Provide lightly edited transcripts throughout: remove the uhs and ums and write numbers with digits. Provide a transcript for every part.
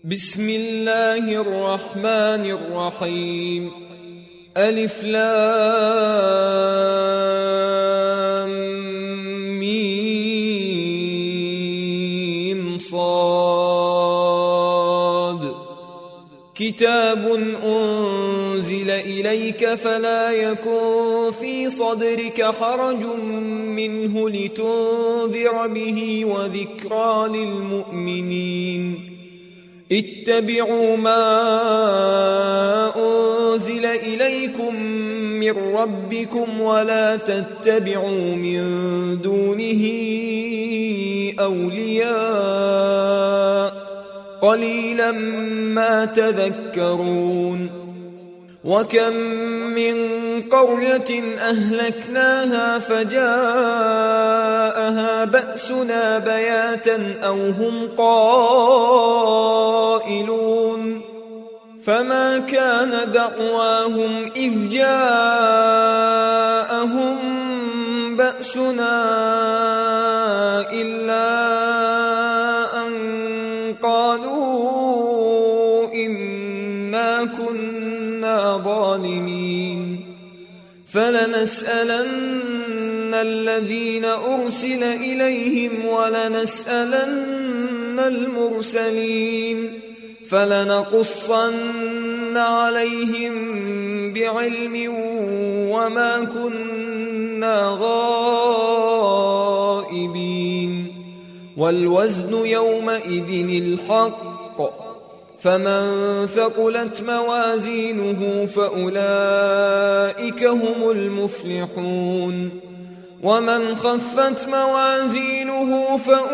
بسم الله الرحمن الرحيم. ألف لام ميم صاد. كتاب أنزل إليك فلا يكن في صدرك حرج منه لتنذر به وذكرى للمؤمنين. اتبعوا ما أنزل إليكم من ربكم ولا تتبعوا من دونه أولياء قليلا ما تذكرون. وكم من قرية أهلكناها فجاءها بأسنا بياتا أو هم قائلون. فما كان دعواهم إذ جاءهم بأسنا إلا أن قالوا إنا كنا ظالمين. فلنسألن الذين أرسل إليهم ولنسألن المرسلين. فلنقصن عليهم بعلم وما كنا غائبين. والوزن يومئذ الحق. فمن ثقلت موازينه فأولئك هم المفلحون. ومن خفت موازينه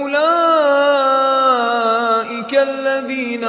فأولئك الذين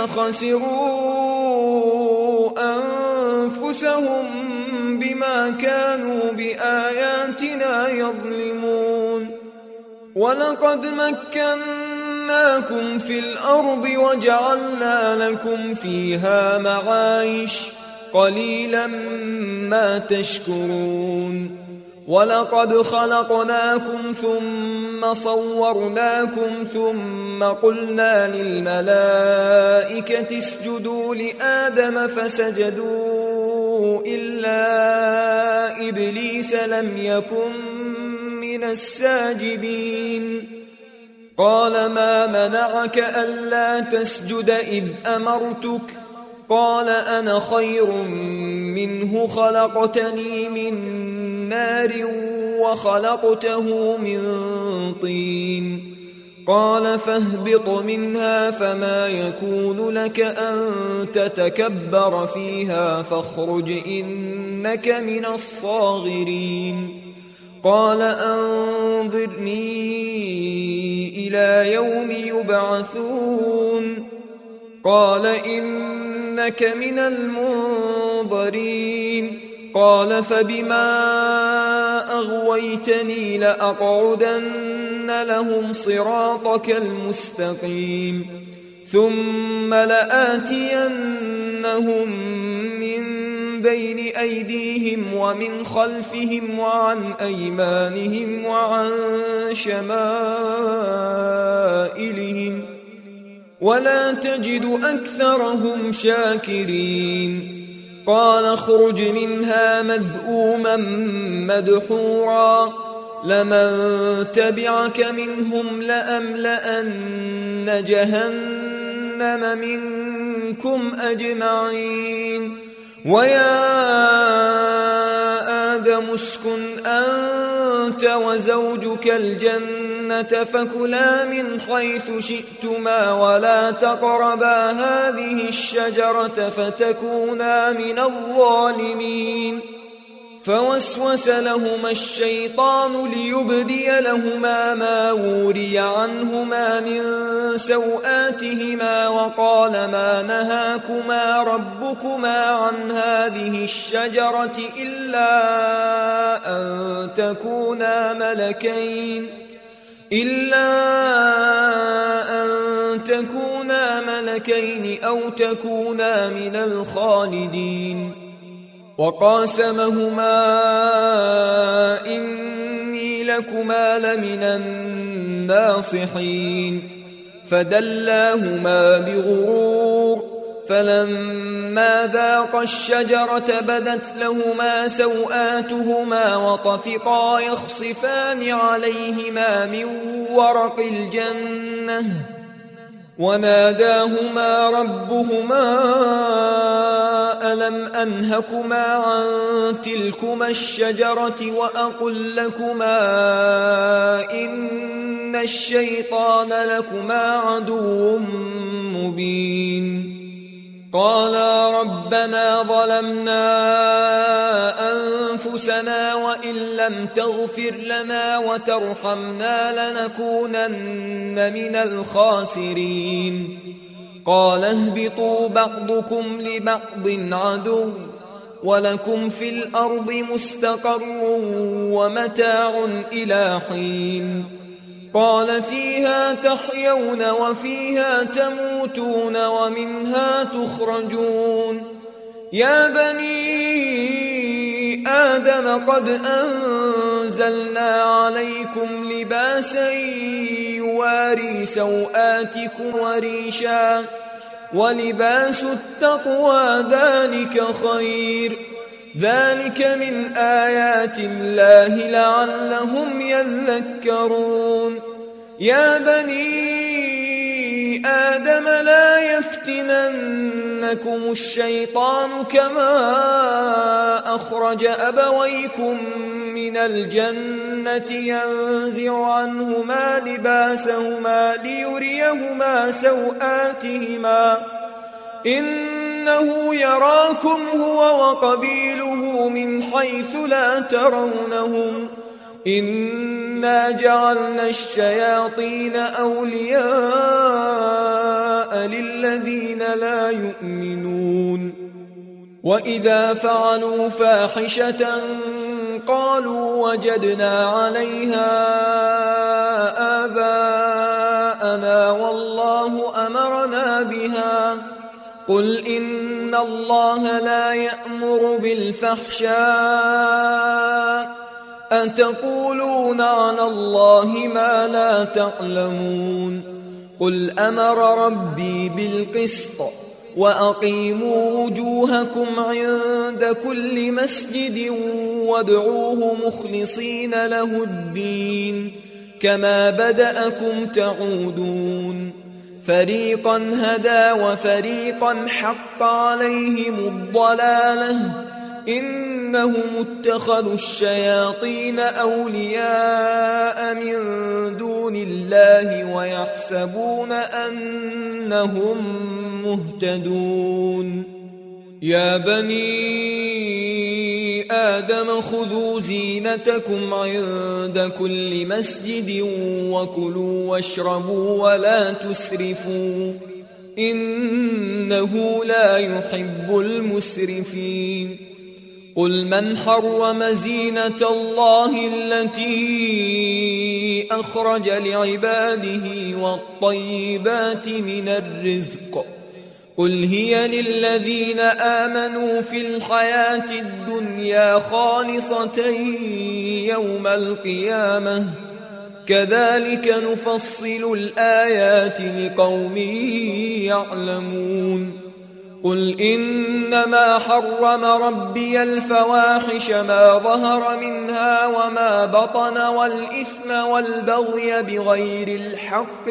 خسروا أنفسهم بما كانوا بآياتنا يظلمون. ولقد مكناكم في الأرض وجعلنا لكم فيها معايش قليلا ما تشكرون. ولقد خلقناكم ثم صورناكم ثم قلنا للملائكة اسجدوا لآدم فسجدوا إلا إبليس لم يكن من الساجدين. قال ما منعك ألا تسجد إذ أمرتك؟ قال أنا خير منه خلقتني من نار وخلقته من طين. قال فاهبط منها فما يكون لك أن تتكبر فيها فاخرج إنك من الصاغرين. قال أنظرني إلى يوم يبعثون. قال إنك من المنظرين. قال فبما أغويتني لأقعدن لهم صراطك المستقيم ثم لآتينهم من بين أيديهم ومن خلفهم وعن أيمانهم وعن شمائلهم ولا تجد أكثرهم شاكرين. قال اخرج منها مذءوما مدحورا لمن تبعك منهم لأملأن جهنم منكم أجمعين. ويا آدم اسكن أنت وزوجك الجنة فكلا من حيث شئتما ولا تقربا هذه الشجرة فتكونا من الظالمين. فوسوس لهما الشيطان ليبدي لهما ما وري عنهما من سوآتهما وقال ما نهاكما ربكما عن هذه الشجرة إلا أن تكونا ملكين أو تكونا من الخالدين. وقاسمهما إني لكما لمن الناصحين فدلاهما بغرور فلما ذاقا الشجرة بدت لهما سوآتهما وطفقا يخصفان عليهما من ورق الجنة وناداهما ربهما ألم أنهكما عن تلكما الشجرة وأقل لكما إن الشيطان لكما عدو مبين قالا ربنا ظلمنا أنفسنا وإن لم تغفر لنا وترحمنا لنكونن من الخاسرين قال اهبطوا بعضكم لبعض عدو ولكم في الأرض مستقر ومتاع إلى حين قال فيها تحيون وفيها تموتون ومنها تخرجون يا بني آدم قد أنزلنا عليكم لباسا يواري سوآتكم وريشا ولباس التقوى ذلك خير ذلك من آيات الله لعلهم يذكرون يا بني آدم لا يفتننكم الشيطان كما أخرج أبويكم من الجنة ينزع عنهما لباسهما ليريهما سوآتهما إنه يراكم هو وقبيله من حيث لا ترونهم إنا جعلنا الشياطين أولياء للذين لا يؤمنون وإذا فعلوا فاحشة قالوا وجدنا عليها آباءنا والله أمرنا بها قل إن الله لا يأمر بالفحشاء أتقولون على الله ما لا تعلمون قل أمر ربي بالقسط وأقيموا وجوهكم عند كل مسجد وادعوه مخلصين له الدين كما بدأكم تعودون فريقا هدى وفريقا حق عليهم الضلالة إنهم اتخذوا الشياطين أولياء من دون الله ويحسبون أنهم مهتدون يا بني آدم خذوا زينتكم عند كل مسجد وكلوا واشربوا ولا تسرفوا إنه لا يحب المسرفين قل من حرم زينة الله التي أخرج لعباده والطيبات من الرزق قل هي للذين آمنوا في الحياة الدنيا خالصة يوم القيامة كذلك نفصل الآيات لقوم يعلمون قل إنما حرم ربي الفواحش ما ظهر منها وما بطن والإثم والبغي بغير الحق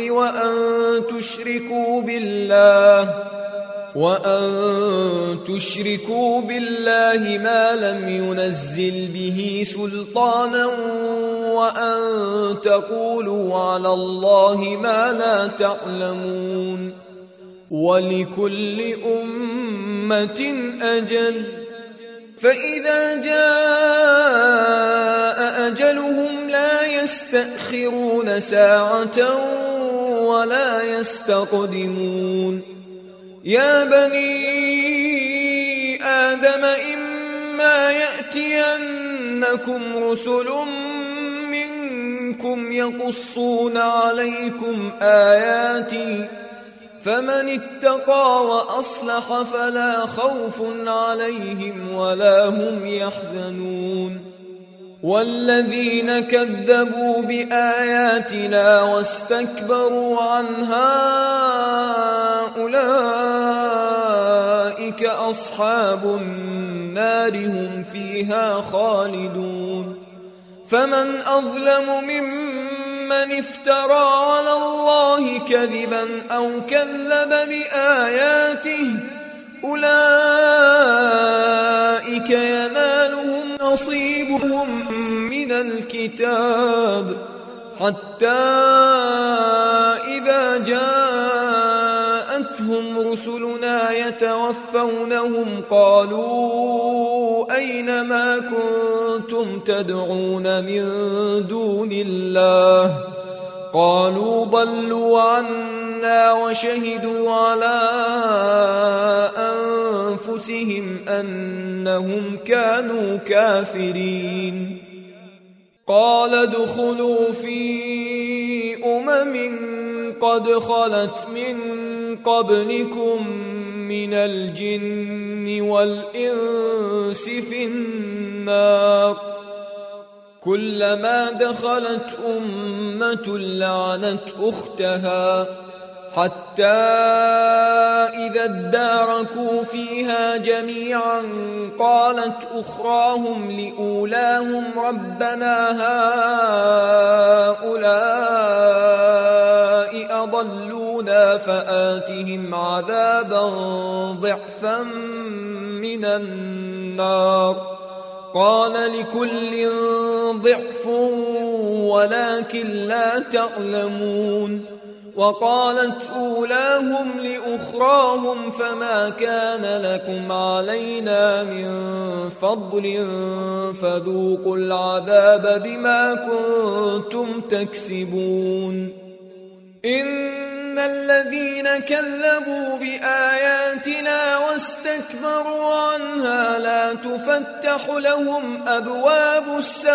وأن تشركوا بالله ما لم ينزل به سلطانا وأن تقولوا على الله ما لا تعلمون ولكل أمة أجل فإذا جاء أجلهم لا يستأخرون ساعة ولا يستقدمون يا بني آدم إما يأتينكم رسل منكم يقصون عليكم آياتي فمن اتقى وأصلح فلا خوف عليهم ولا هم يحزنون والذين كذبوا بآياتنا واستكبروا عنها أولئك أصحاب النار هم فيها خالدون يا بني آدم إما يأتينكم رسل منكم يقصون عليكم آياتي فمن اتقى وأصلح فلا خوف عليهم ولا هم يحزنون والذين كذبوا بآياتنا واستكبروا عنها أولئك أصحاب أولئك أصحاب النار هم فيها خالدون. فمن أظلم ممن افترى على الله كذبا أو كذب بآياته أولئك ينالهم نصيبهم من الكتاب حتى إذا جاءتهم رسلنا يتوفونهم قالوا أين ما كنتم تدعون من دون الله قالوا ضلوا عنا وشهدوا على أنفسهم أنهم كانوا كافرين. قال ادخلوا في قد خلت من قبلكم من الجن والإنس في النار كلما دخلت أمة لعنت أختها حتى إذا اداركوا فيها جميعا قالت أخراهم لأولاهم ربنا هؤلاء أضلونا فآتهم عذابا ضعفا من النار قال لكل ضعف ولكن لا تعلمون. وقالت أولاهم لأخراهم فما كان لكم علينا من فضل فذوقوا العذاب بما كنتم تكسبون. إن الذين كذبوا بآياتنا واستكبروا عنها لا تفتح لهم أبواب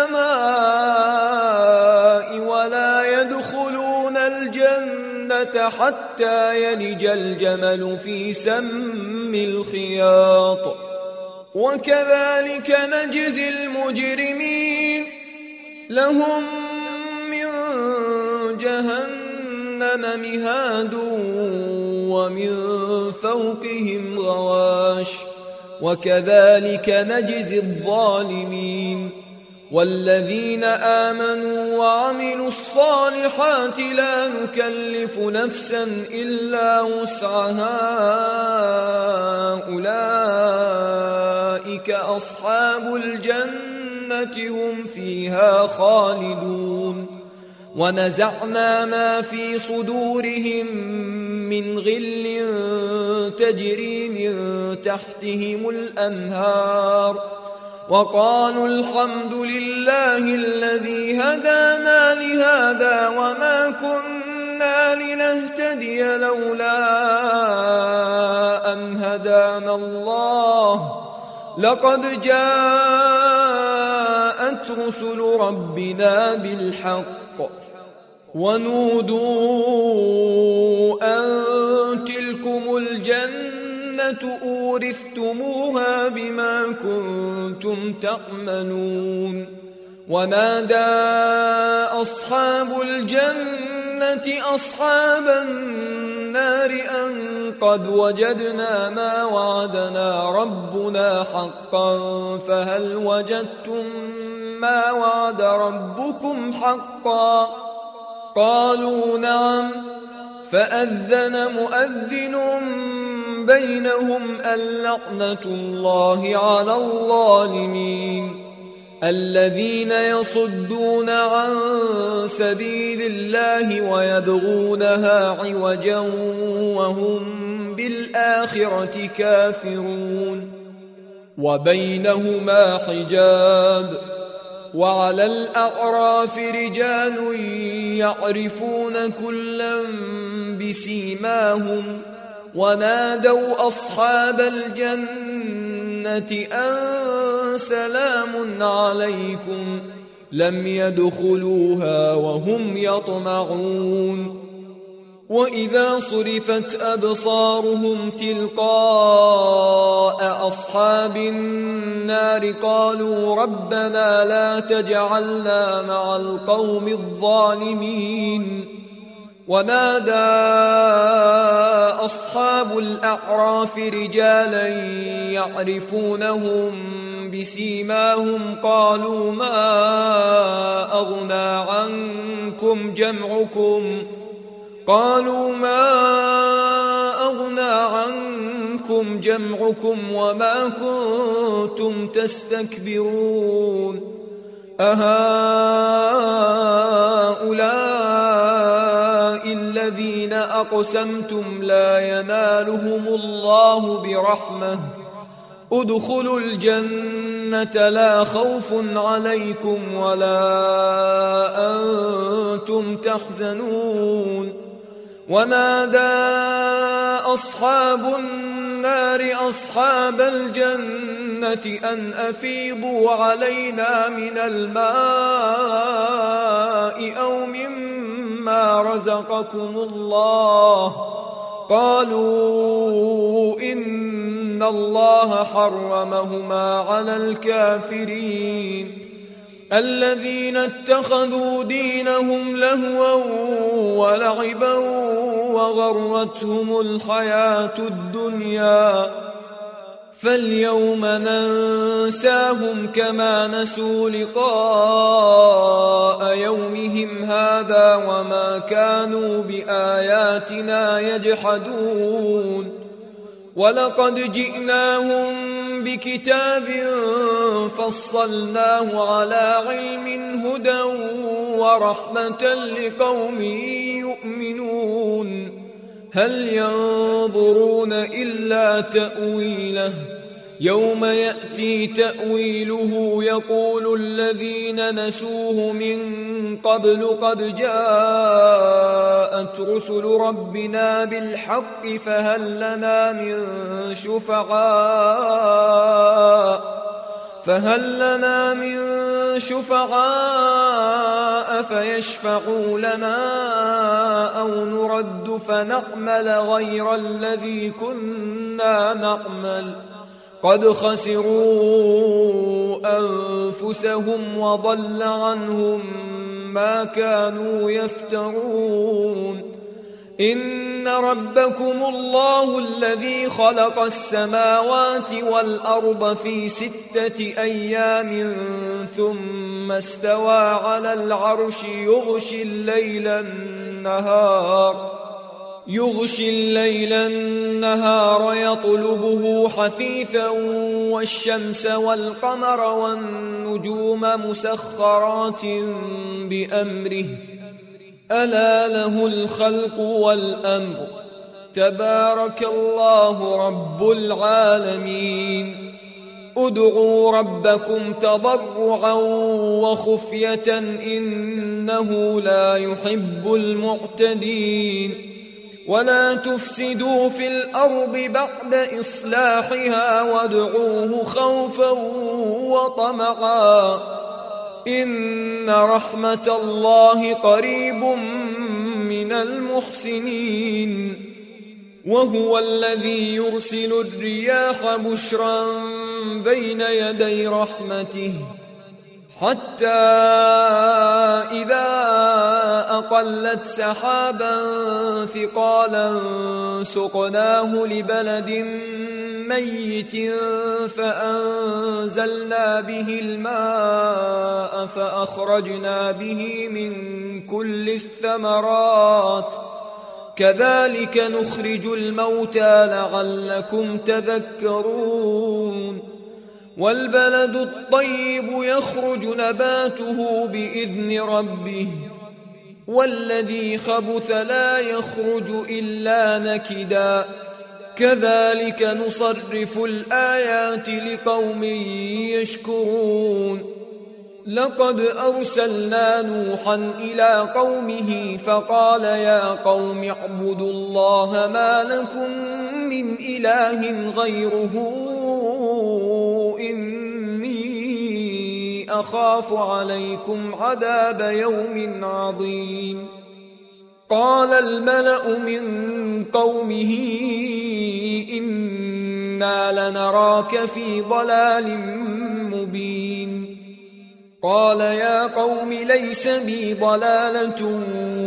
السماء ولا يدخلون الجنة حتى يلج الجمل في سم الخياط وكذلك نجزي المجرمين. لهم من جهنم مهاد ومن فوقهم غواش وكذلك نجزي الظالمين. والذين آمنوا وعملوا الصالحات لا نكلف نفسا إلا وسعها أولئك أصحاب الجنة هم فيها خالدون. ونزعنا ما في صدورهم من غل تجري من تحتهم الأنهار وقالوا الحمد لله الذي هدانا لهذا وما كنا لنهتدي لولا أن هدانا الله لقد جاءت رسل ربنا بالحق ونودوا أن تلكم الجنة أورثتموها بما كنتم تعملون. ونادى أصحاب الجنة أصحاب النار أن قد وجدنا ما وعدنا ربنا حقا فهل وجدتم ما وعد ربكم حقا قالوا نعم فأذن مؤذن بينهم اللعنة الله على الظالمين الذين يصدون عن سبيل الله ويبغونها عوجا وهم بالآخرة كافرون. وبينهما حجاب وعلى الأعراف رجال يعرفون كلا بسيماهم ونادوا أصحاب الجنة أن سلام عليكم لم يدخلوها وهم يطمعون. وإذا صرفت أبصارهم تلقاء أصحاب النار قالوا ربنا لا تجعلنا مع القوم الظالمين ونادى أصحاب الأعراف رجالا يعرفونهم بسيماهم قالوا ما أغنى عنكم جمعكم وما كنتم تستكبرون أهؤلاء الذين أقسمتم لا ينالهم الله برحمة ادخلوا الجنة لا خوف عليكم ولا أنتم تحزنون ونادى أصحاب النار أصحاب الجنة أن أفيضوا علينا من الماء أو مما رزقكم الله قالوا إن الله حرمهما على الكافرين الذين اتخذوا دينهم لهوا ولعبا وغرتهم الحياة الدنيا فاليوم ننساهم كما نسوا لقاء يومهم هذا وما كانوا بآياتنا يجحدون ولقد جئناهم بكتاب فصلناه على علم هدى ورحمة لقوم يؤمنون هل ينظرون إلا تأويله يوم يأتي تأويله يقول الذين نسوه من قبل قد جاءت رسل ربنا بالحق فهل لنا من شفعاء فيشفعوا لنا أو نرد فنعمل غير الذي كنا نعمل قد خسروا أنفسهم وضل عنهم ما كانوا يفترون إن ربكم الله الذي خلق السماوات والأرض في 6 أيام ثم استوى على العرش يغشي الليل النهار يطلبه حثيثا والشمس والقمر والنجوم مسخرات بأمره ألا له الخلق والأمر تبارك الله رب العالمين ادعوا ربكم تضرعا وخفية إنه لا يحب المعتدين ولا تفسدوا في الأرض بعد إصلاحها وادعوه خوفا وطمعا إن رحمة الله قريب من المحسنين وهو الذي يرسل الرياح بشرا بين يدي رحمته حتى إذا أقلت سحابا ثقالا سقناه لبلد ميت فأنزلنا به الماء فأخرجنا به من كل الثمرات كذلك نخرج الموتى لعلكم تذكرون والبلد الطيب يخرج نباته بإذن ربه والذي خبث لا يخرج إلا نكدا كذلك نصرف الآيات لقوم يشكرون لقد أرسلنا نوحا إلى قومه فقال يا قوم اعبدوا الله ما لكم من إله غيره إني أخاف عليكم عذاب يوم عظيم قال الملأ من قومه إنا لنراك في ضلال مبين قال يا قوم ليس بي ضلالة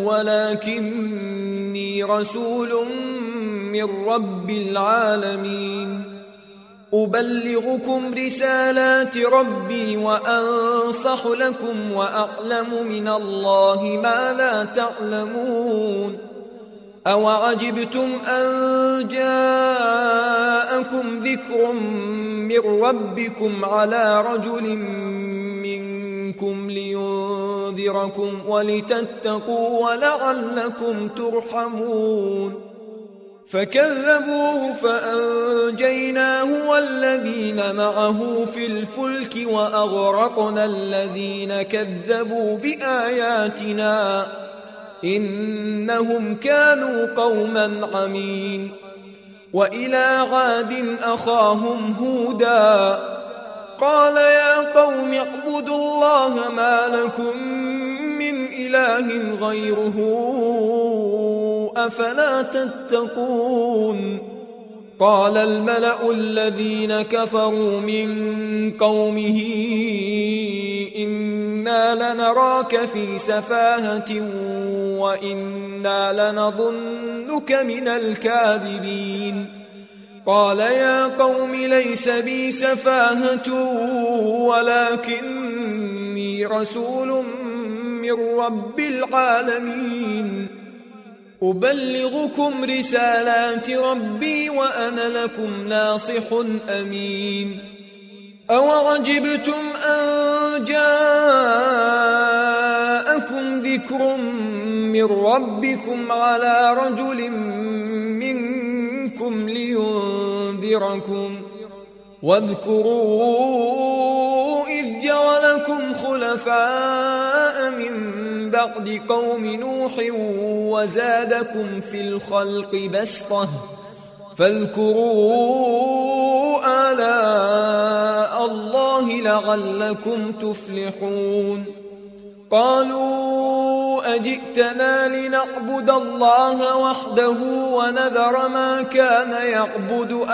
ولكني رسول من رب العالمين أبلغكم رسالات ربي وأنصح لكم وأعلم من الله ما لا تعلمون أوعجبتم أن جاءكم ذكر من ربكم على رجل منكم لينذركم ولتتقوا ولعلكم ترحمون فكذبوه فأنجيناه والذين معه في الفلك وأغرقنا الذين كذبوا بآياتنا إنهم كانوا قوما عمين وإلى عاد أخاهم هودا قال يا قوم اعبدوا الله ما لكم من إله غيره أفلا تتقون قال الملأ الذين كفروا من قومه إنا لنراك في سفاهة وإنا لنظنك من الكاذبين قال يا قوم ليس بي سفاهة ولكني رسول من رب العالمين أبلغكم رسالات ربي وأنا لكم ناصح أمين أوعجبتم أن جاءكم ذكر من ربكم على رجل منكم لينذركم واذكروا إذ جعلكم خلفاء من بعد قوم نوح وزادكم في الخلق بسطة فاذكروا آلاء الله لعلكم تفلحون قالوا أجئتنا لنعبد الله وحده ونذر ما كان يعبد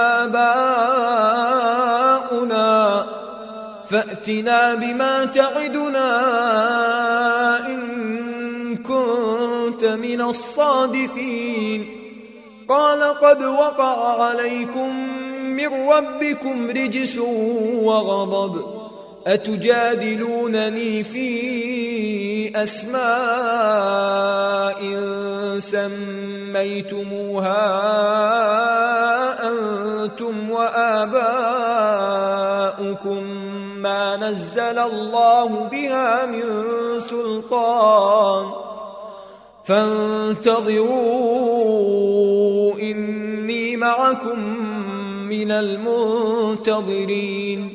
آباؤنا فأتنا بما تعدنا إن كنت من الصادقين قال قد وقع عليكم من ربكم رجس وغضب أتجادلونني في أسماء سميتموها أنتم وآباؤكم ما نزل الله بها من سلطان فانتظروا إني معكم من المنتظرين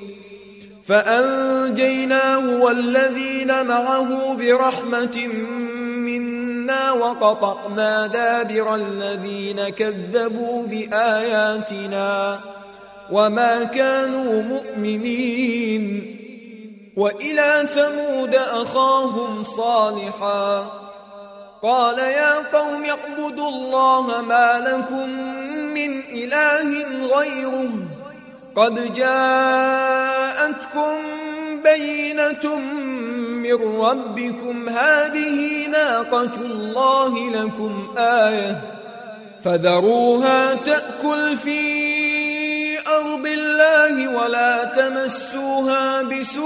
فأنجيناه والذين معه برحمة منا وقطعنا دابر الذين كذبوا بآياتنا وما كانوا مؤمنين وإلى ثمود أخاهم صالحا قال يا قوم اعبدوا الله ما لكم من إله غيره قد جاءتكم بينة من ربكم هذه ناقة الله لكم آية فذروها تأكل في أرض الله ولا تمسوها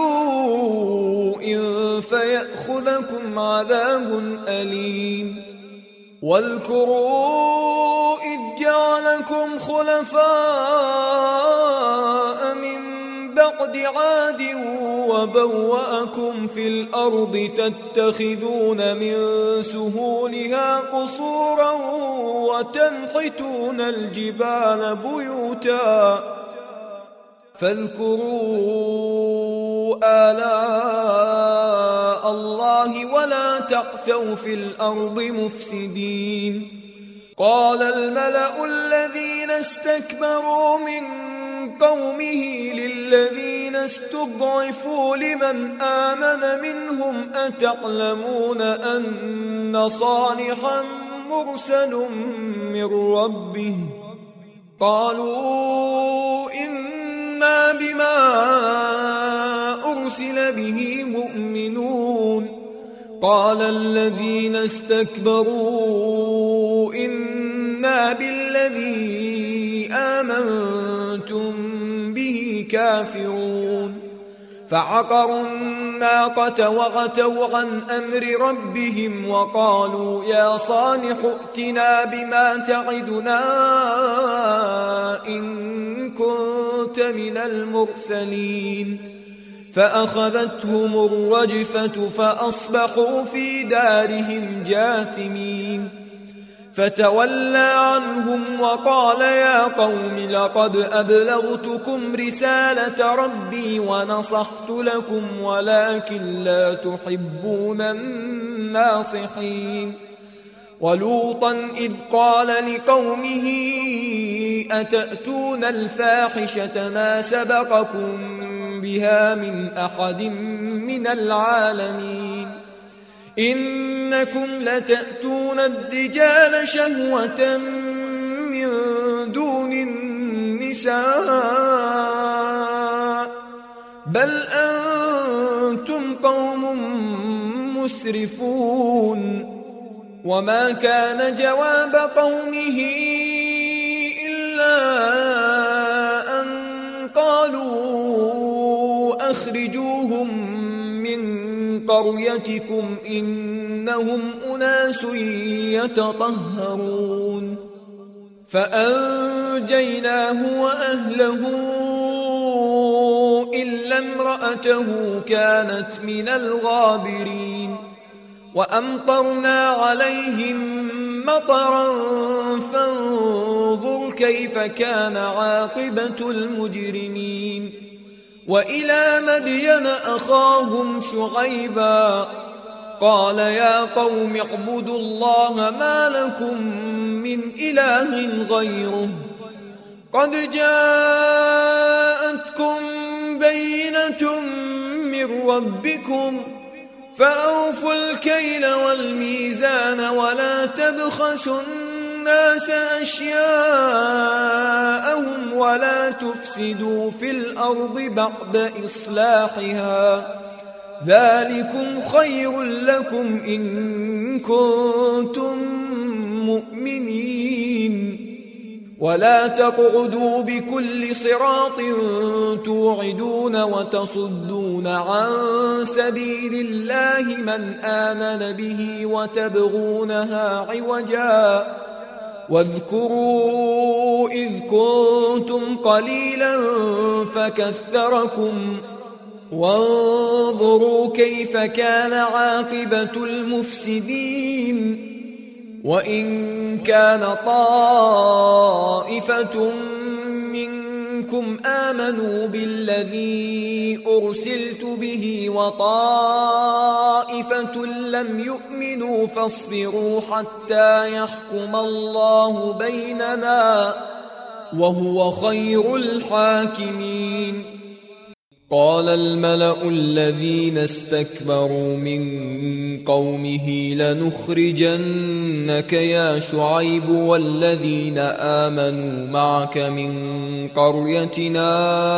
بسوء فيأخذكم عذاب أليم واذكروا إذ جعلكم خلفاء من بعد عاد وبوأكم في الأرض تتخذون من سهولها قصورا وتنحتون الجبال بيوتا فاذكروا آلاء الله ولا تعثوا في الأرض مفسدين قال الملأ الذين استكبروا من قومه للذين استضعفوا لمن آمن منهم أتعلمون أن صالحا مرسل من ربه قالوا إنا بما أرسل به مؤمنون قال الذين استكبروا إنا بالذي آمنتم به كافرون فعقروا الناقة وعتوا عن أمر ربهم وقالوا يا صالح ائتنا بما تعدنا إن كنت من المرسلين فأخذتهم الرجفة فأصبحوا في دارهم جاثمين فتولى عنهم وقال يا قوم لقد أبلغتكم رسالة ربي ونصحت لكم ولكن لا تحبون الناصحين ولوطا إذ قال لقومه أتأتون الفاحشة ما سبقكم بها من أحد من العالمين إنكم لتأتون الرجال شهوة من دون النساء بل أنتم قوم مسرفون وما كان جواب قومه إلا أن قالوا أخرجوهم من قريتكم إنهم أناس يتطهرون فأنجيناه وأهله إلا امرأته كانت من الغابرين وأمطرنا عليهم مطرا فانظر كيف كان عاقبة المجرمين وإلى مدين أخاهم شعيبا قال يا قوم اعبدوا الله ما لكم من إله غيره قد جاءتكم بينة من ربكم فأوفوا الكيل والميزان ولا تبخسوا الناس أشياءهم ولا تفسدوا في الأرض بعد إصلاحها ذلكم خير لكم إن كنتم مؤمنين ولا تقعدوا بكل صراط توعدون وتصدون عن سبيل الله من آمن به وتبغونها عوجا واذكروا إذ كنتم قليلا فكثركم وانظروا كيف كان عاقبة المفسدين وإن كان طائفة منكم آمنوا بالذي أرسلت به وطائفة لم يؤمنوا فاصبروا حتى يحكم الله بيننا وهو خير الحاكمين قال الملأ الذين استكبروا من قومه لنخرجنك يا شعيب والذين آمنوا معك من قريتنا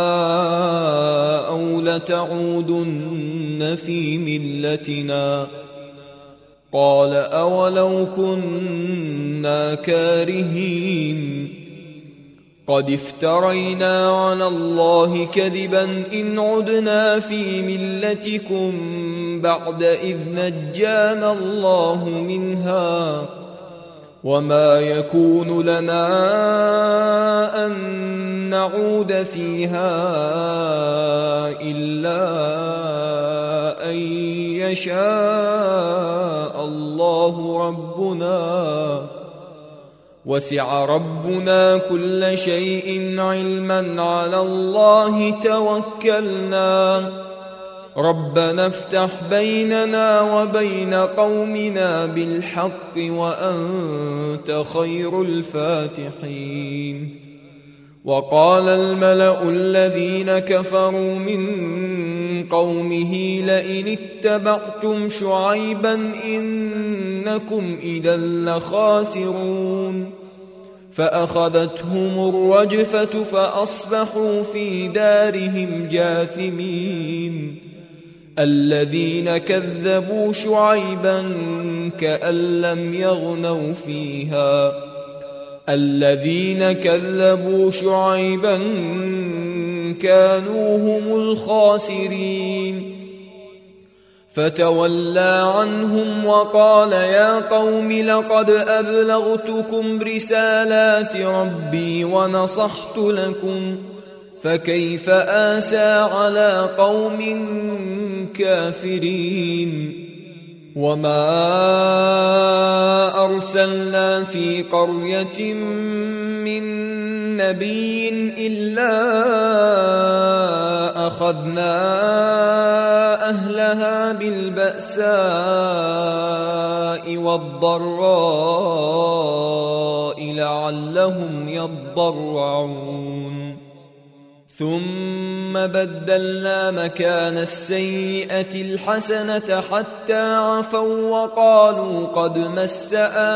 أو لتعودن في ملتنا قال أولو كنا كارهين قد افترينا على الله كذبا إن عدنا في ملتكم بعد إذ نجانا الله منها وما يكون لنا أن نعود فيها إلا أن يشاء الله ربنا وسع ربنا كل شيء علما على الله توكلنا ربنا افتح بيننا وبين قومنا بالحق وأنت خير الفاتحين وقال الملأ الذين كفروا من قومه لئن اتبعتم شعيبا إنكم إذا لخاسرون فأخذتهم الرجفة فأصبحوا في دارهم جاثمين الذين كذبوا شعيبا كأن لم يغنوا فيها الذين كذبوا شعيبا كانوا هم الخاسرين فتولى عنهم وقال يا قوم لقد أبلغتكم رسالات ربي ونصحت لكم فكيف آسى على قوم كافرين وما أرسلنا في قرية من نبي إلا أخذنا أهلها بالبأساء والضراء لعلهم يضرعون ثم بدلنا مكان السيئة الحسنة حتى عفوا وقالوا قد مس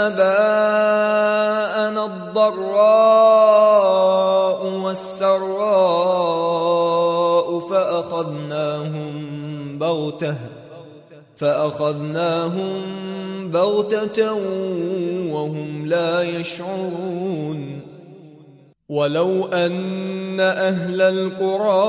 آباءنا الضراء والسراء فأخذناهم بغتة وهم لا يشعرون ولو أن أهل القرى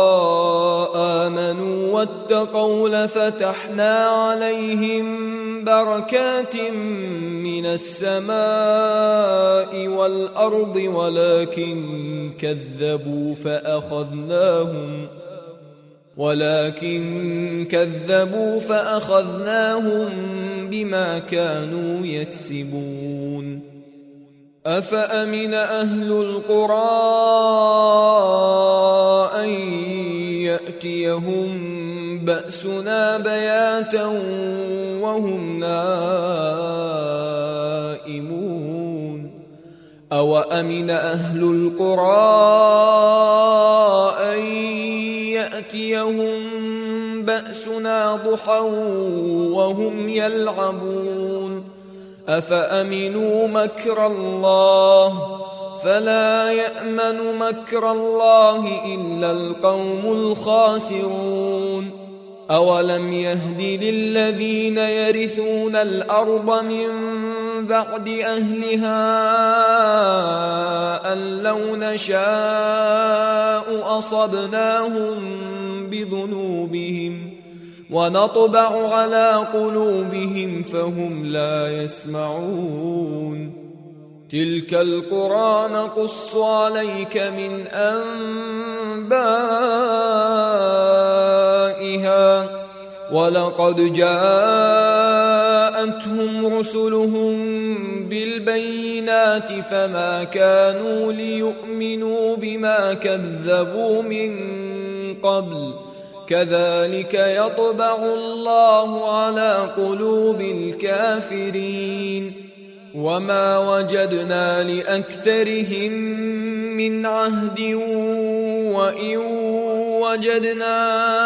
آمنوا واتقوا لفتحنا عليهم بركات من السماء والأرض ولكن كذبوا فأخذناهم بما كانوا يكسبون أفأمن أهل القرى أن يأتيهم بأسنا بياتا وهم نائمون أوأمن أهل القرى أن يأتيهم بأسنا ضحى وهم يلعبون أفأمنوا مكر الله فلا يأمن مكر الله إلا القوم الخاسرون أولم يهد للذين يرثون الأرض من بعد أهلها أن لو نشاء أصبناهم بذنوبهم ونطبع على قلوبهم فهم لا يسمعون تلك القرى نقص عليك من أنبائها ولقد جاءتهم رسلهم بالبينات فما كانوا ليؤمنوا بما كذبوا من قبل كذلك يطبع الله على قلوب الكافرين وما وجدنا لأكثرهم من عهد وإن وجدنا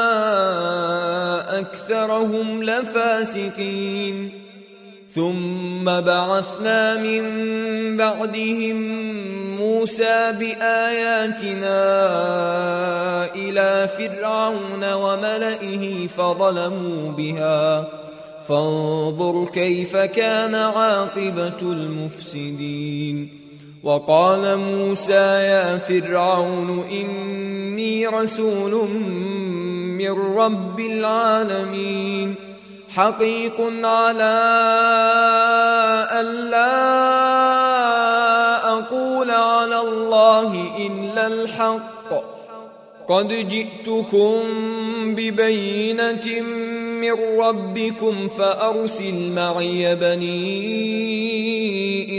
أكثرهم لفاسقين ثم بعثنا من بعدهم موسى بآياتنا إلى فرعون وملئه فظلموا بها فانظر كيف كان عاقبة المفسدين وقال موسى يا فرعون إني رسول من رب العالمين حقيق على ألا أقول على الله إلا الحق قد جئتكم ببينة من ربكم فأرسل معي بني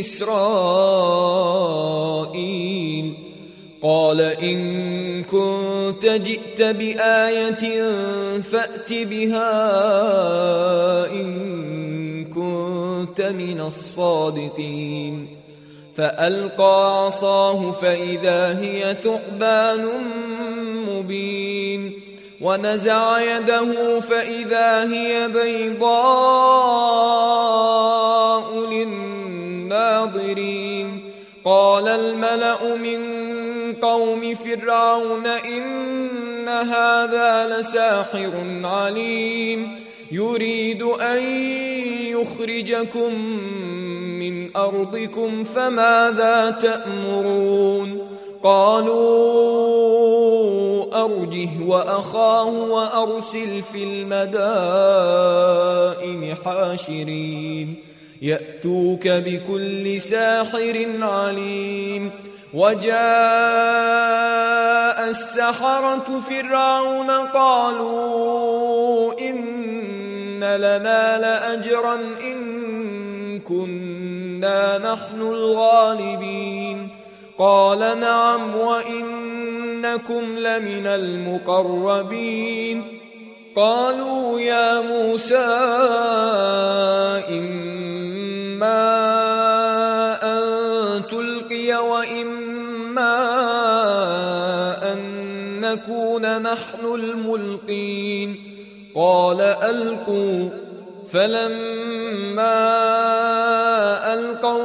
إسرائيل قال إن كنت جئت بآية فأت بها إن كنت من الصادقين فألقى عصاه فإذا هي ثعبان مبين ونزع يده فإذا هي بيضاء للناظرين قال الملأ من قوم فرعون إن هذا لساحر عليم يريد أن يخرجكم من أرضكم فماذا تأمرون قالوا أرجه وأخاه وأرسل في المدائن حاشرين يأتوك بكل ساحر عليم وجاء السحرة فرعون قالوا إن لنا لأجرا إن كنا نحن الغالبين قال نعم وإنكم لمن المقربين قالوا يا موسى إما أن تلقي وإما أن نكون نحن الملقين قال ألقوا فلما ألقوا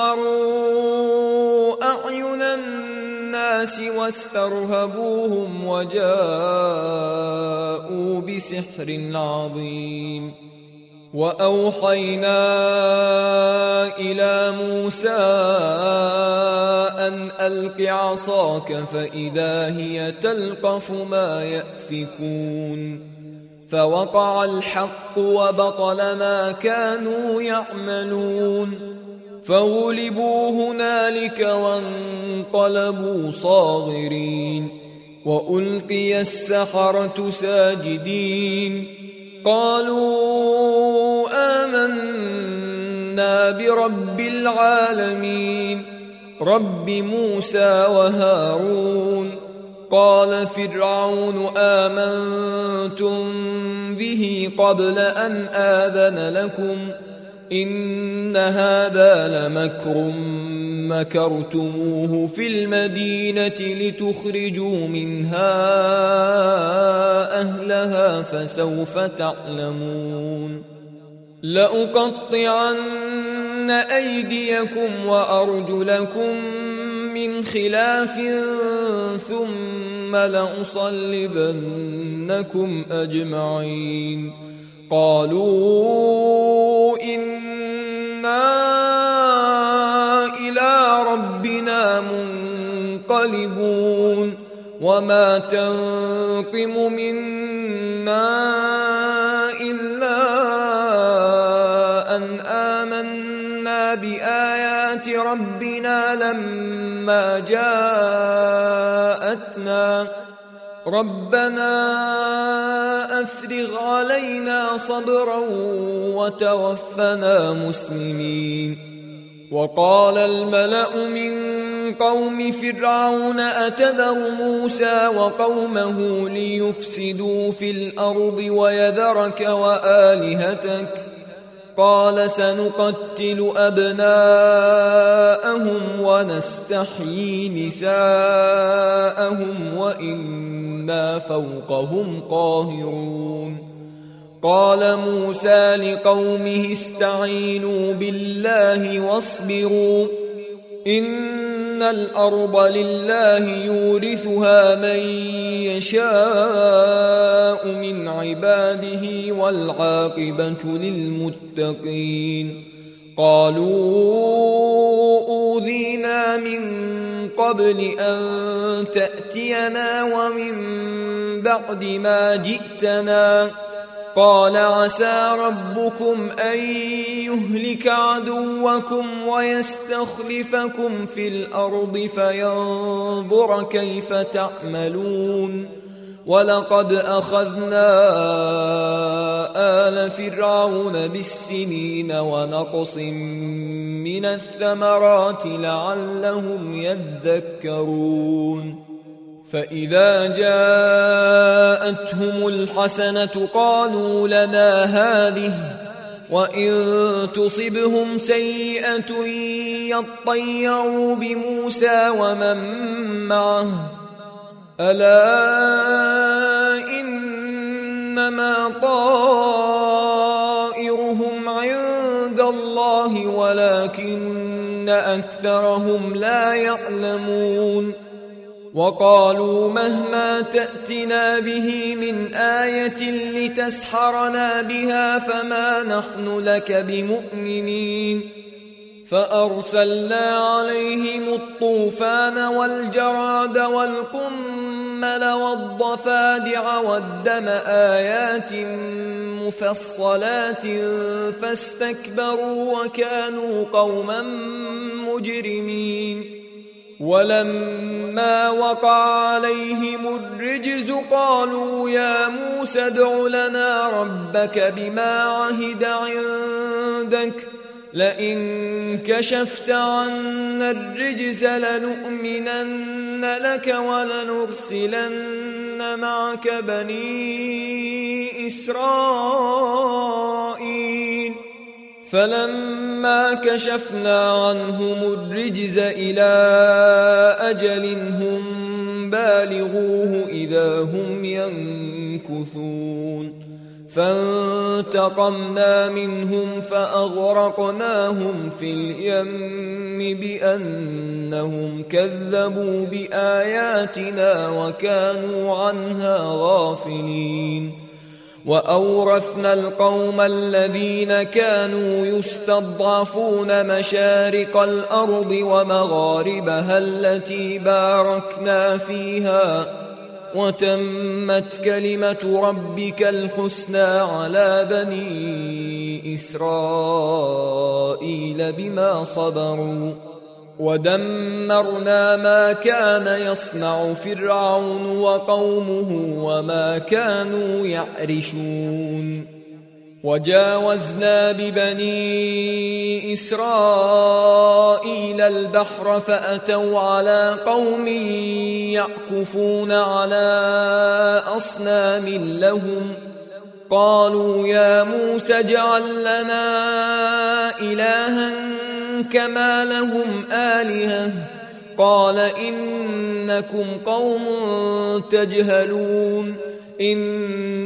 سحروا أعين الناس واسترهبوهم وجاءوا بسحر عظيم وأوحينا إلى موسى أن ألق عصاك فإذا هي تلقف ما يأفكون فوقع الحق وبطل ما كانوا يعملون فغلبوا هنالك وانقلبوا صاغرين وألقي السحرة ساجدين قالوا آمنا برب العالمين رب موسى وهارون قال فرعون آمنتم به قبل أن آذن لكم إن هذا لمكر مكرتموه في المدينة لتخرجوا منها أهلها فسوف تعلمون لأقطعن أيديكم وأرجلكم من خلاف ثم لأصلبنكم أجمعين قالوا إنا إلى ربنا منقلبون وما تنقم منا إلا أن آمنا بآيات ربنا لما جاءتنا ربنا أفرغ علينا صبرا وتوفنا مسلمين وقال الملأ من قوم فرعون أتذر موسى وقومه ليفسدوا في الأرض ويذرك وآلهتك قال سنقتل أبناءهم ونستحيي نساءهم وإنا فوقهم قاهرون قال موسى لقومه استعينوا بالله واصبروا إن الأرض لله يورثها من يشاء من عباده والعاقبة للمتقين قالوا أوذينا من قبل أن تأتينا ومن بعد ما جئتنا قال عسى ربكم أن يهلك عدوكم ويستخلفكم في الأرض فينظر كيف تعملون ولقد أخذنا آل فرعون بالسنين ونقص من الثمرات لعلهم يذكرون فإذا جاءتهم الحسنة قالوا لنا هذه وإن تصبهم سيئة يطيروا بموسى ومن معه ألا إنما طائرهم عند الله ولكن أكثرهم لا يعلمون وقالوا مهما تأتنا به من آية لتسحرنا بها فما نحن لك بمؤمنين فأرسلنا عليهم الطوفان والجراد والقمل والضفادع والدم آيات مفصلات فاستكبروا وكانوا قوما مجرمين ولما وقع عليهم الرجز قالوا يا موسى ادع لنا ربك بما عهد عندك لئن كشفت عنا الرجز لنؤمنن لك ولنرسلن معك بني إسرائيل فلما كشفنا عنهم الرجز إلى أجل هم بالغوه إذا هم ينكثون فانتقمنا منهم فأغرقناهم في اليم بأنهم كذبوا بآياتنا وكانوا عنها غافلين وأورثنا القوم الذين كانوا يستضعفون مشارق الأرض ومغاربها التي باركنا فيها وتمت كلمة ربك الحسنى على بني إسرائيل بما صبروا ودمرنا ما كان يصنع فرعون وقومه وما كانوا يعرشون وجاوزنا ببني إسرائيل البحر فأتوا على قوم يعكفون على أصنام لهم قالوا يا موسى اجعل لنا إلها كما لهم آلهة قال إنكم قوم تجهلون إن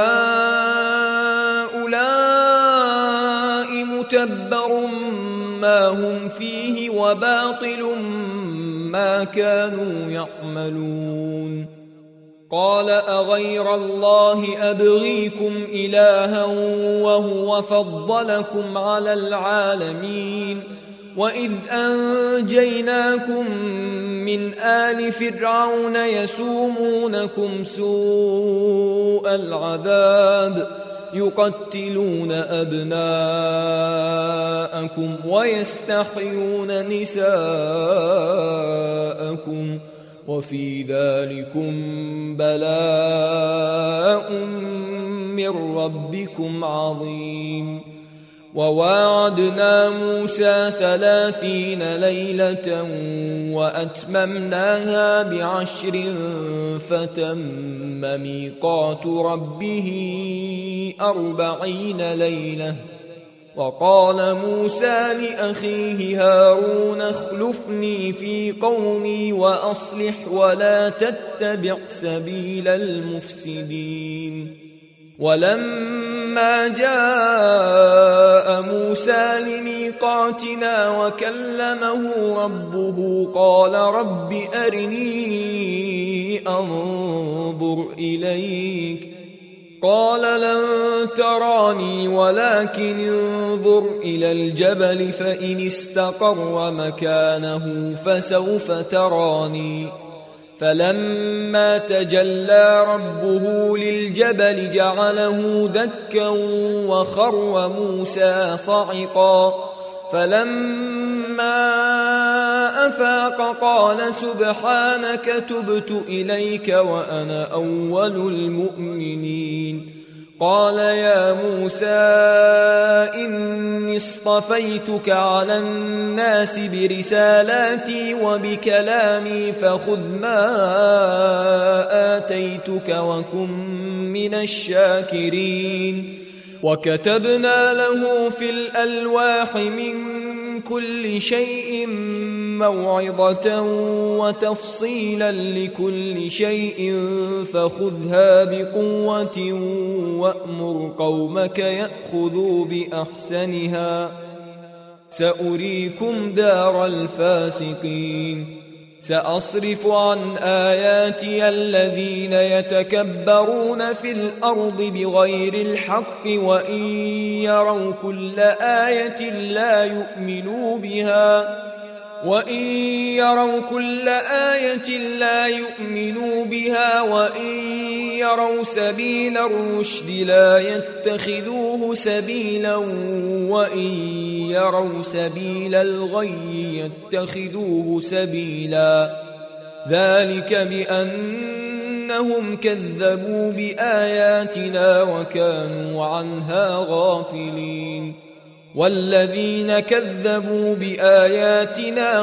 هؤلاء متبر ما هم فيه وباطل ما كانوا يعملون قال أغير الله أبغيكم إلها وهو فضلكم على العالمين وإذ أنجيناكم من آل فرعون يسومونكم سوء العذاب يقتلون أبناءكم ويستحيون نساءكم وفي ذلكم بلاء من ربكم عظيم وواعدنا موسى 30 ليلة وأتممناها ب10 فتم ميقات ربه 40 ليلة وقال موسى لأخيه هارون اخلفني في قومي وأصلح ولا تتبع سبيل المفسدين ولما جاء موسى لميقاتنا وكلمه ربه قال رب أرني أنظر إليك قال لن تراني ولكن انظر إلى الجبل فإن استقر مكانه فسوف تراني فلما تجلى ربه للجبل جعله دكا وخر موسى صعقا فلما أفاق قال سبحانك تبت إليك وأنا أول المؤمنين قال يا موسى إني اصطفيتك على الناس برسالاتي وبكلامي فخذ ما آتيتك وكن من الشاكرين وكتبنا له في الألواح من كل شيء موعظة وتفصيلا لكل شيء فخذها بقوة وأمر قومك يأخذوا بأحسنها سأريكم دار الفاسقين سأصرف عن آياتي الذين يتكبرون في الأرض بغير الحق وإن يروا كل آية لا يؤمنوا بها وإن يروا سبيل الرشد لا يتخذوه سبيلا وإن يروا سبيل الغي يتخذوه سبيلا ذلك بأنهم كذبوا بآياتنا وكانوا عنها غافلين والذين كذبوا بآياتنا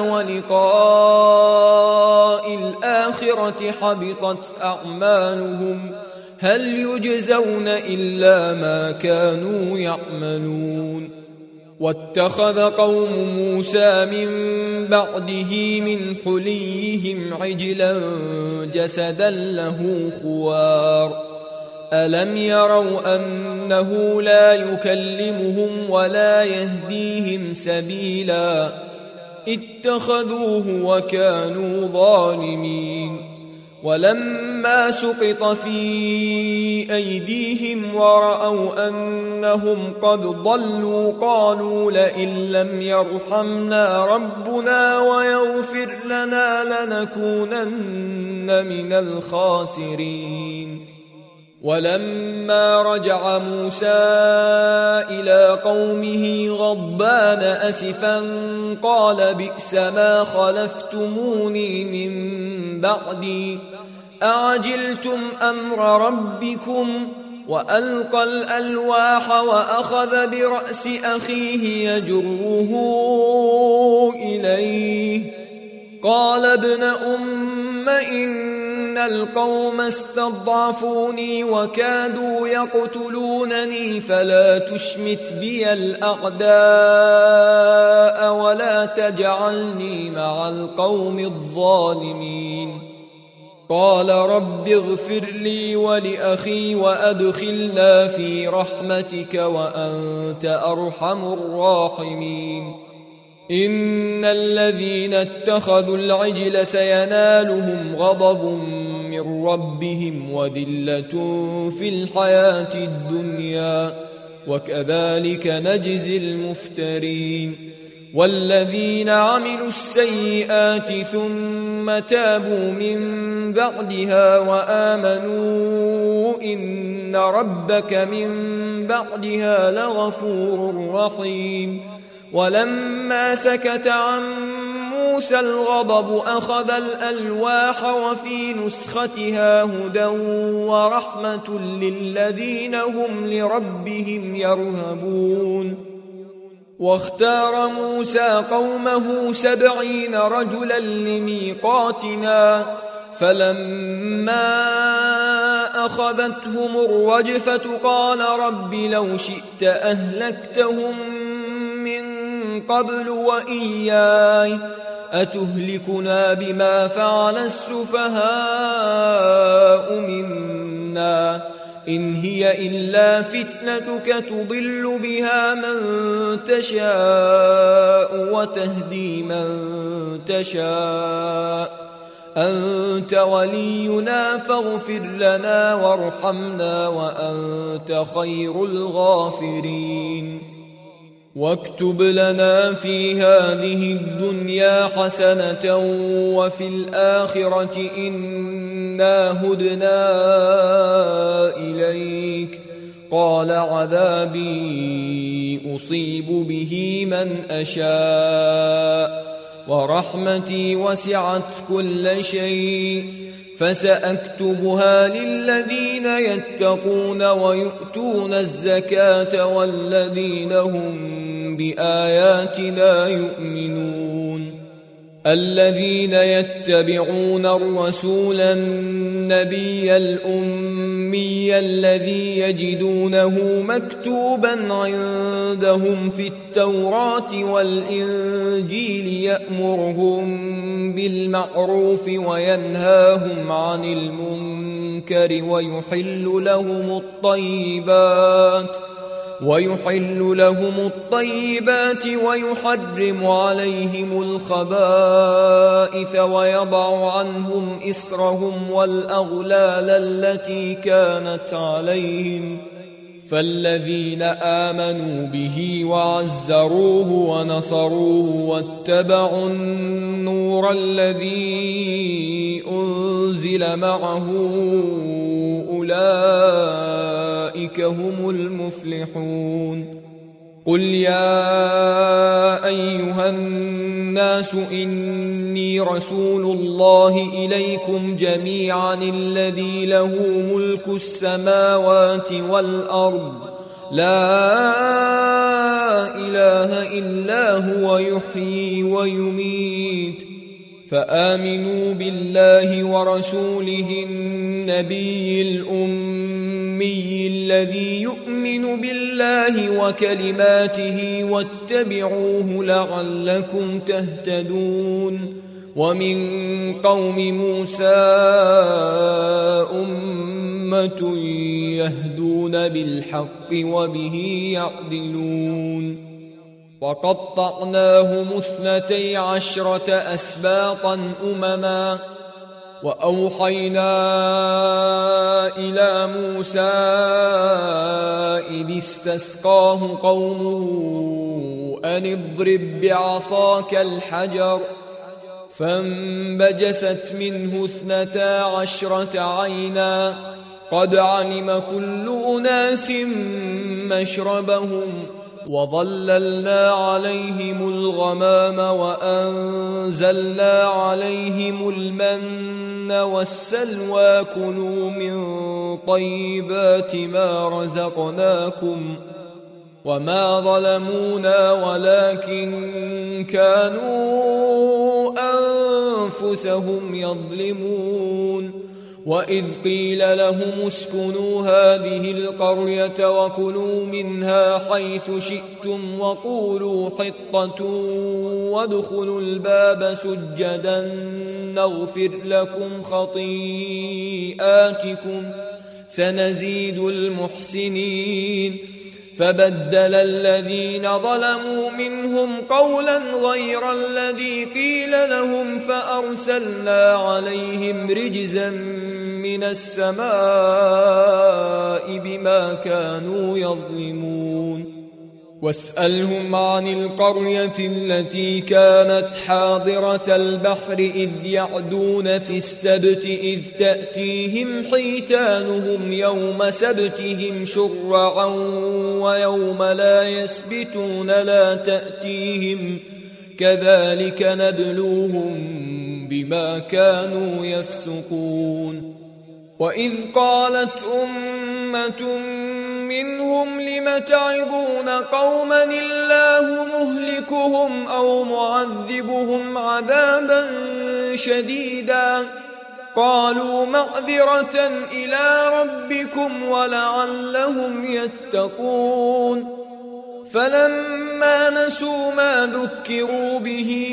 ولقاء الآخرة حبطت أعمالهم هل يجزون إلا ما كانوا يعملون واتخذ قوم موسى من بعده من حليهم عجلا جسدا له خوار ألم يروا أنه لا يكلمهم ولا يهديهم سبيلا اتخذوه وكانوا ظالمين ولما سقط في أيديهم ورأوا أنهم قد ضلوا قالوا لئن لم يرحمنا ربنا ويغفر لنا لنكونن من الخاسرين ولما رجع موسى إلى قومه غضبان أسفا قال بئس ما خلفتموني من بعدي أعجلتم أمر ربكم وألقى الألواح وأخذ برأس أخيه يجره إليه قال ابن أم إن القوم استضعفوني وكادوا يقتلونني فلا تشمت بي الأعداء ولا تجعلني مع القوم الظالمين قال رب اغفر لي ولأخي وأدخلنا في رحمتك وأنت أرحم الراحمين إن الذين اتخذوا العجل سينالهم غضب من ربهم وذلة في الحياة الدنيا وكذلك نجزي المفترين والذين عملوا السيئات ثم تابوا من بعدها وآمنوا إن ربك من بعدها لغفور رحيم ولما سكت عن موسى الغضب أخذ الألواح وفي نسختها هدى ورحمة للذين هم لربهم يرهبون واختار موسى قومه 70 رجلا لميقاتنا فلما أخذتهم الرجفة قال رب لو شئت أهلكتهم قبل وإياي أتهلكنا بما فعل السفهاء منا إن هي إلا فتنتك تضل بها من تشاء وتهدي من تشاء أنت ولينا فاغفر لنا وارحمنا وأنت خير الغافرين واكتب لنا في هذه الدنيا حسنة وفي الآخرة إنا هدنا إليك قال عذابي أصيب به من أشاء ورحمتي وسعت كل شيء فسأكتبها للذين يتقون ويؤتون الزكاة والذين هم بآياتنا يؤمنون الذين يتبعون الرسول النبي الأمي الذي يجدونه مكتوبا عندهم في التوراة والإنجيل يأمرهم بالمعروف وينهاهم عن المنكر ويحل لهم الطيبات ويحرم عليهم الخبائث ويضع عنهم إصرهم والأغلال التي كانت عليهم فالذين آمنوا به وعزروه ونصروه واتبعوا النور الذي أنزل معه أولئك هم المفلحون قل يا أيها الناس إني رسول الله إليكم جميعا الذي له ملك السماوات والأرض لا إله إلا هو يحيي ويميت فآمنوا بالله ورسوله النبي الأمي الذي يؤمن بالله وكلماته واتبعوه لعلكم تهتدون ومن قوم موسى أمة يهدون بالحق وبه يعدلون وقطعناهم 12 أسباطا أمما وأوحينا إلى موسى إذ استسقاه قومه أن اضرب بعصاك الحجر فانبجست منه 12 عينا قد علم كل أناس مشربهم وظللنا عليهم الغمام وأنزلنا عليهم المن والسلوى كلوا من طيبات ما رزقناكم وما ظلمونا ولكن كانوا أنفسهم يظلمون وإذ قيل لهم اسكنوا هذه القرية وكلوا منها حيث شئتم وقولوا حطة وادخلوا الباب سجدا نغفر لكم خطيئاتكم سنزيد المحسنين فبدل الذين ظلموا منهم قولا غير الذي قيل لهم فأرسلنا عليهم رجزا من السماء بما كانوا يظلمون واسألهم عن القرية التي كانت حاضرة البحر إذ يعدون في السبت إذ تأتيهم حيتانهم يوم سبتهم شرعا ويوم لا يسبتون لا تأتيهم كذلك نبلوهم بما كانوا يفسقون وإذ قالت أمة منهم لم تعظون قوما الله مهلكهم أو معذبهم عذابا شديدا قالوا معذرة إلى ربكم ولعلهم يتقون فلما نسوا ما ذكروا به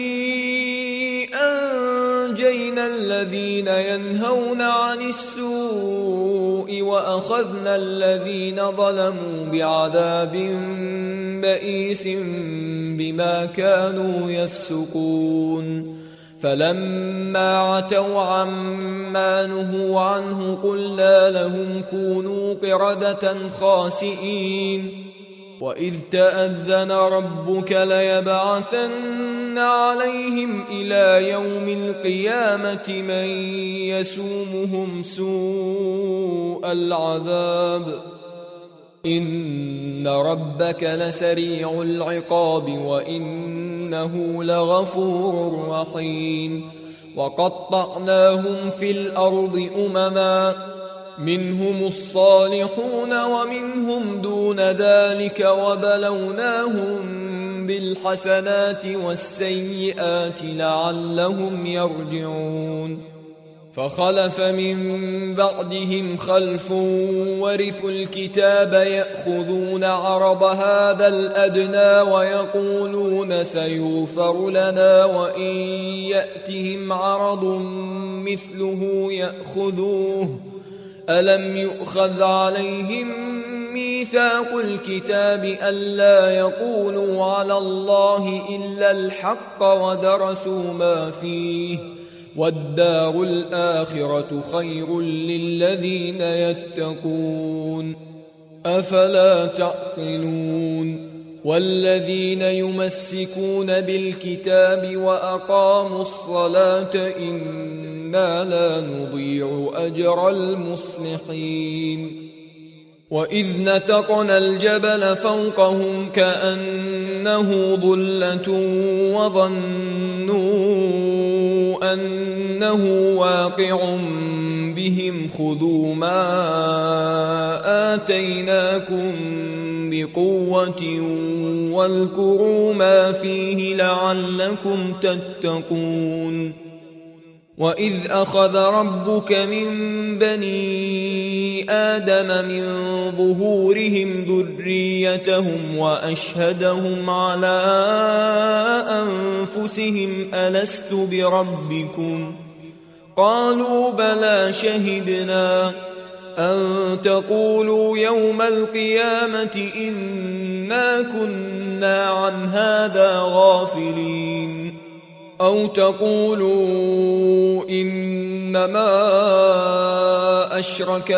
أنجينا الذين ينهون عن السوء وأخذنا الذين ظلموا بعذاب بئيس بما كانوا يفسقون فلما عتوا عما نهوا عنه قلنا لهم كونوا قردة خاسئين وإذ تأذن ربك ليبعثن عليهم إلى يوم القيامة من يسومهم سوء العذاب إن ربك لسريع العقاب وإنه لغفور رحيم وقطعناهم في الأرض أمما منهم الصالحون ومنهم دون ذلك وبلوناهم بالحسنات والسيئات لعلهم يرجعون فخلف من بعدهم خلف ورثوا الكتاب يأخذون عرض هذا الأدنى ويقولون سيغفر لنا وإن يأتهم عرض مثله يأخذوه ألم يؤخذ عليهم ميثاق الكتاب ألا يقولوا على الله إلا الحق ودرسوا ما فيه والدار الآخرة خير للذين يتقون أفلا تعقلون والذين يمسكون بالكتاب وأقاموا الصلاة إنا لا نضيع أجر المصلحين وإذ نتقنا الجبل فوقهم كأنه ظلة وظنوا أنه واقع بهم خذوا ما آتيناكم بقوة واذكروا ما فيه لعلكم تتقون وإذ أخذ ربك من بني آدم من ظهورهم ذريتهم وأشهدهم على أنفسهم ألست بربكم قالوا بلى شهدنا أن تقولوا يوم القيامة إنا كنا عن هذا غافلين أو تقولوا إنما أشرك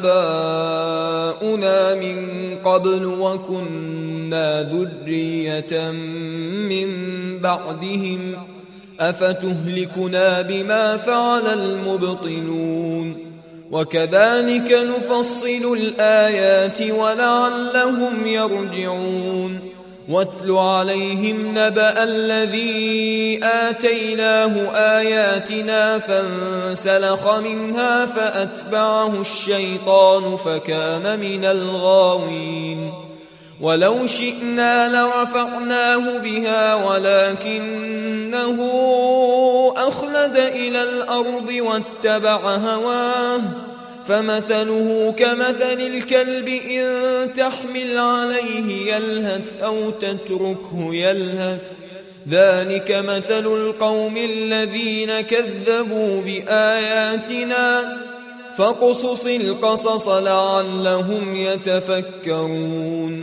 آباؤنا من قبل وكنا ذرية من بعدهم أفتهلكنا بما فعل المبطلون وكذلك نفصل الآيات ولعلهم يرجعون واتل عليهم نبأ الذي آتيناه آياتنا فانسلخ منها فأتبعه الشيطان فكان من الغاوين ولو شئنا لرفعناه بها ولكنه أخلد إلى الأرض واتبع هواه فمثله كمثل الكلب إن تحمل عليه يلهث أو تتركه يلهث ذلك مثل القوم الذين كذبوا بآياتنا فاقصص القصص لعلهم يتفكرون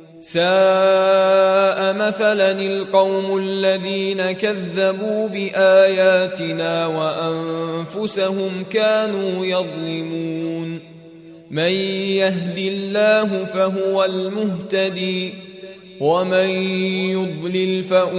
ساء مثلا القوم الذين كذبوا بآياتنا وأنفسهم كانوا يظلمون من يهد الله فهو المهتدي ومن يضلل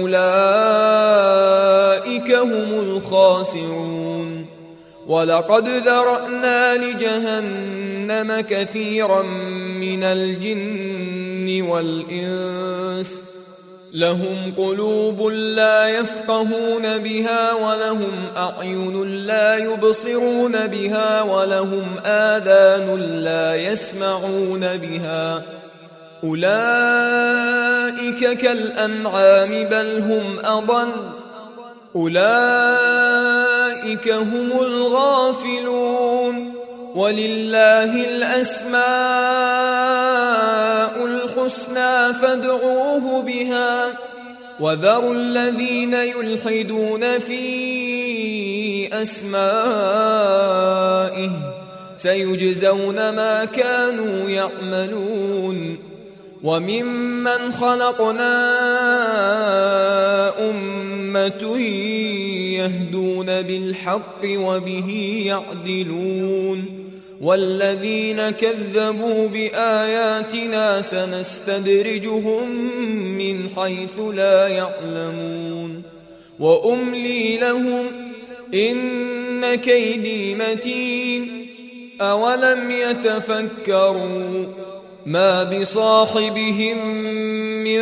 فأولئك هم الخاسرون ولقد ذرأنا لجهنم كثيرا من الجن والإنس لهم قلوب لا يفقهون بها ولهم أعين لا يبصرون بها ولهم آذان لا يسمعون بها أولئك كالأنعام بل هم أضل أولئك هم الغافلون ولله الأسماء الحسنى فادعوه بها وذروا الذين يلحدون في أسمائه سيجزون ما كانوا يعملون وممن خلقنا أمة يهدون بالحق وبه يعدلون والذين كذبوا بآياتنا سنستدرجهم من حيث لا يعلمون وأملي لهم إن كيدي متين أولم يتفكروا ما بصاحبهم من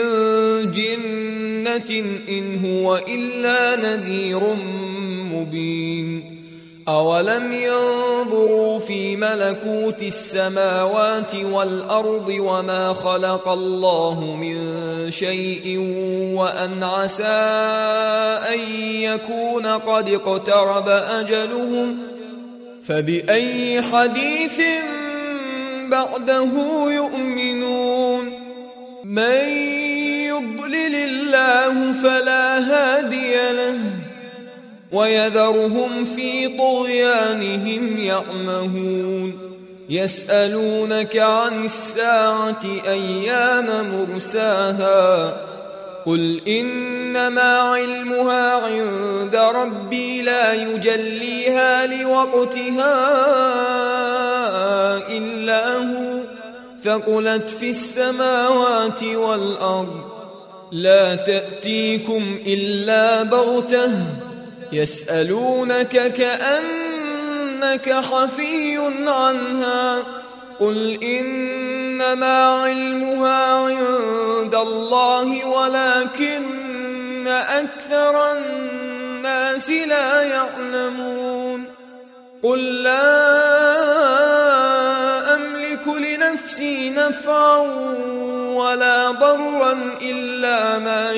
جنة إن هو إلا نذير مبين أولم ينظروا في ملكوت السماوات والأرض وما خلق الله من شيء وأن عسى أن يكون قد اقترب أجلهم فبأي حديث بعده يؤمنون من يضلل الله فلا هادي له ويذرهم في طغيانهم يعمهون يسألونك عن الساعة أيان مرساها قل إنما علمها عند ربي لا يجليها لوقتها إلا هو ثقلت في السماوات والأرض لا تأتيكم إلا بغتة يسألونك كأنك حفي عنها قل إنما علمها عند الله ولكن أكثر الناس لا يعلمون قل لا أملك لنفسي نفعا ولا ضرا إلا ما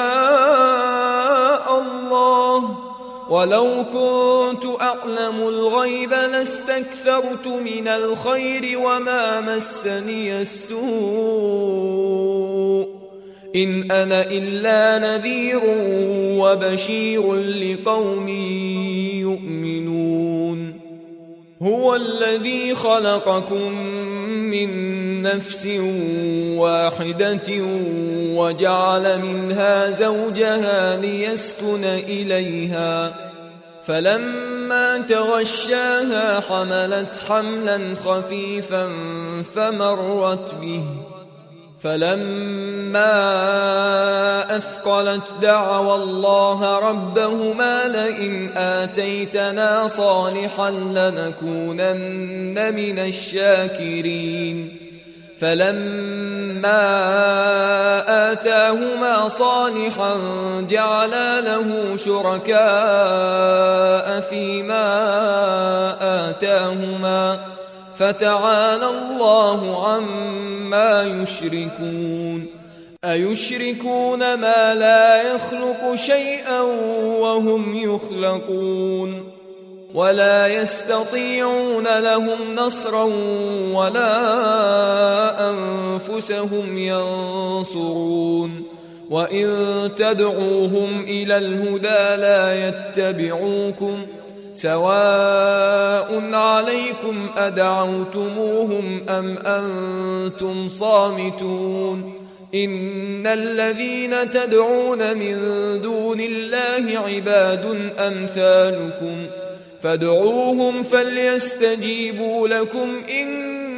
شاء الله ولو كنت أعلم الغيب لاستكثرت من الخير وما مسني السوء إن أنا إلا نذير وبشير لقوم يؤمنون هو الذي خلقكم من نفس واحدة وجعل منها زوجها ليسكن إليها فلما تغشاها حملت حملا خفيفا فمرت به فلما أثقلت دعوا الله ربهما لئن آتيتنا صالحا لنكونن من الشاكرين فلما آتاهما صالحا جعلا له شركاء فيما آتاهما فتعالى الله عما يشركون أيشركون ما لا يخلق شيئا وهم يخلقون ولا يستطيعون لهم نصرا ولا أنفسهم ينصرون وإن تدعوهم إلى الهدى لا يتبعوكم سواء عليكم أدعوتموهم أم أنتم صامتون إن الذين تدعون من دون الله عباد أمثالكم فادعوهم فليستجيبوا لكم إن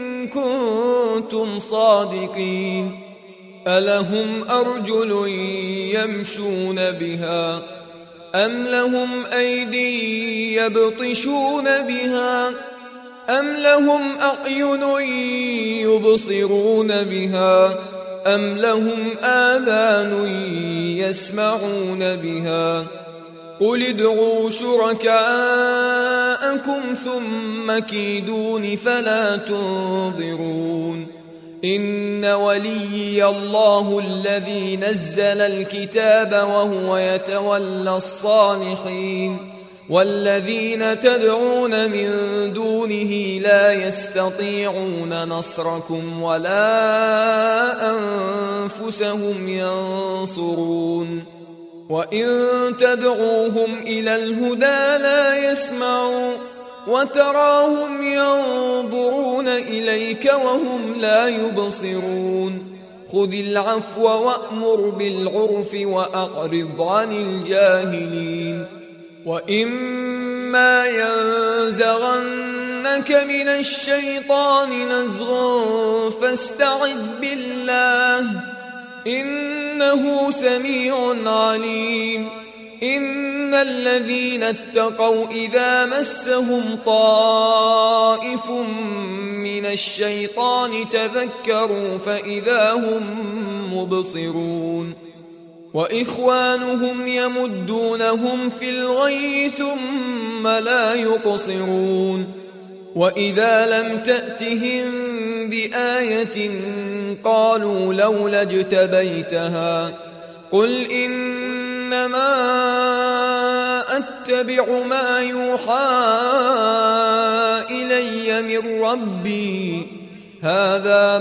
كنتم صادقين ألهم أرجل يمشون بها أم لهم أيدي يبطشون بها أم لهم أعين يبصرون بها أم لهم آذان يسمعون بها قل ادعوا شركاءكم ثم كيدون فلا تنظرون إن وليي الله الذي نزل الكتاب وهو يتولى الصالحين والذين تدعون من دونه لا يستطيعون نصركم ولا أنفسهم ينصرون وإن تدعوهم إلى الهدى لا يسمعون وتراهم ينظرون إليك وهم لا يبصرون خذ العفو وأمر بالعرف وأعرض عن الجاهلين وإما ينزغنك من الشيطان نزغ فاستعذ بالله إنه سميع عليم إن الذين اتقوا إذا مسهم طائف من الشيطان تذكروا فإذا هم مبصرون وإخوانهم يمدونهم في الغي ثم لا يقصرون وإذا لم تأتهم بآية قالوا لولا اجتبيتها قل إنما أتبع ما يوحى إلي من ربي هذا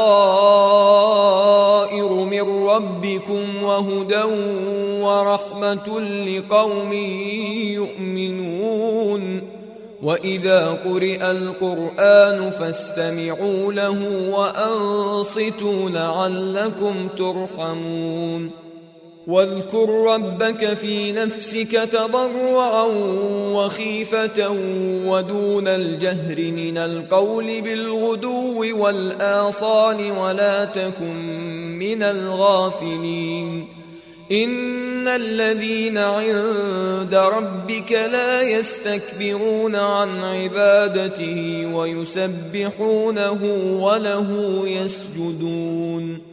بصائر من ربكم وهدى ورحمة لقوم يؤمنون وإذا قرئ القرآن فاستمعوا له وأنصتوا لعلكم ترحمون واذكر ربك في نفسك تضرعا وخيفة ودون الجهر من القول بالغدو والآصال ولا تكن من الغافلين إن الذين عند ربك لا يستكبرون عن عبادته ويسبحونه وله يسجدون